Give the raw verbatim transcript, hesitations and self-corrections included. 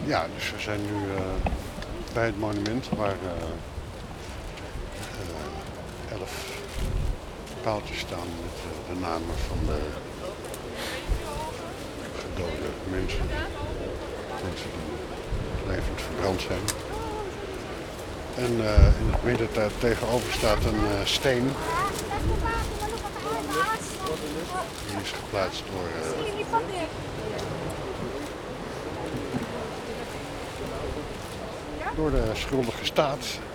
Ja, dus we zijn nu uh, bij het monument waar uh, uh, elf paaltjes staan met uh, de namen van de gedode mensen. Mensen die levend verbrand zijn. En uh, in het midden tegenover staat een uh, steen. Die is geplaatst door uh, door de schuldige staat.